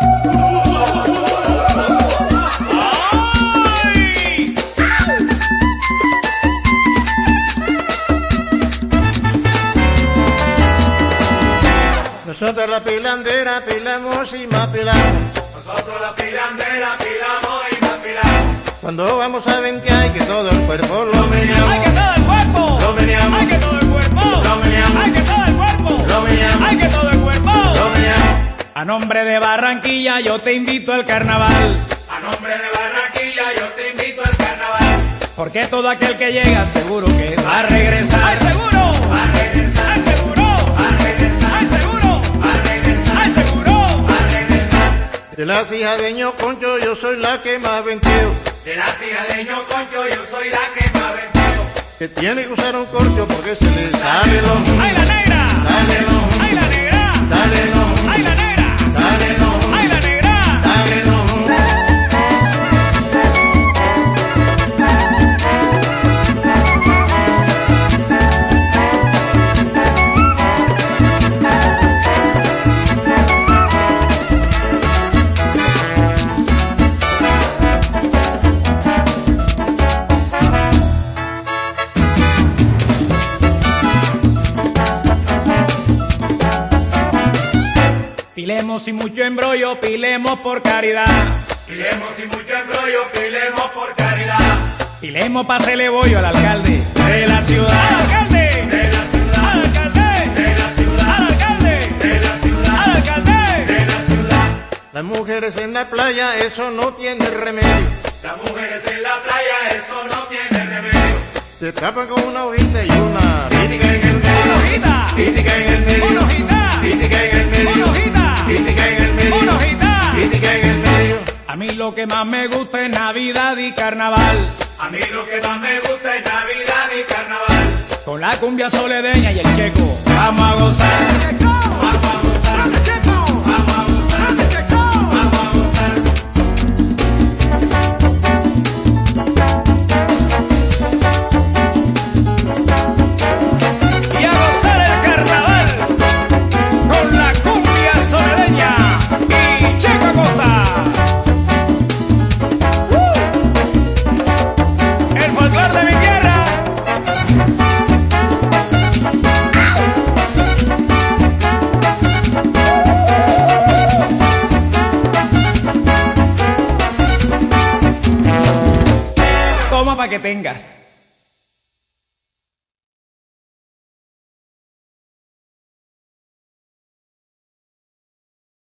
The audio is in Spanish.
Nosotros la pilandera pilamos y más pilamos. Nosotros la pilandera pilamos y más pilamos. Cuando vamos a ventear que todo el cuerpo lo meneamos. ¡Ay, que todo el cuerpo! Lo meneamos. ¡Ay, que todo el cuerpo! Lo meneamos. ¡Ay, que todo el cuerpo! Lo meneamos. ¡Ay, que todo el cuerpo! Lo meneamos. A nombre de Barranquilla yo te invito al carnaval. A nombre de Barranquilla yo te invito al carnaval. Porque todo aquel que llega seguro que va a regresar. ¡Ay, seguro! Va a regresar. ¡Ay, seguro! Va a regresar. ¡Ay, seguro! Va a regresar. ¡Ay, seguro! Va a regresar. De las hijas de Ñoconcho yo soy la que más venteo. De las hijas de Ñoconcho yo soy la que más venteo. Que tiene que usar un corcho porque se le sale el ojo. ¡Ay, la negra! Sale el ojo. ¡Ay, la negra! Sale el ojo. ¡Ay, la negra! Sale el ojo. ¡Ay, la negra! Sale el ojo. Pilemos sin mucho embrollo, pilemos por caridad. Pilemos sin mucho embrollo, pilemos por caridad. Pilemos pa' hacerle bollo al alcalde de la ciudad. ¡Al alcalde! De la ciudad. ¡Al alcalde! De la ciudad. ¡Al alcalde! De la ciudad. ¡Al alcalde! De la ciudad. Las mujeres en la playa, eso no tiene remedio. Las mujeres en la playa, eso no tiene remedio. Se tapan con una hojita y una crítica en el ¡Una medio. hojita! Crítica en el medio. ¡Una hojita! Crítica en el ¡Una medio. hojita! Crítica en el medio. ¡Una hojita! Crítica en el medio. A mí lo que más me gusta es Navidad y Carnaval. A mí lo que más me gusta es Navidad y carnaval. Con la cumbia soledeña y el checo, vamos a gozar. Vamos a gozar. Vamos a gozar. Vamos a gozar. Y a gozar el carnaval con la cumbia soledeña y Checo Acosta. El folclor de mi tierra. Toma pa' que tengas.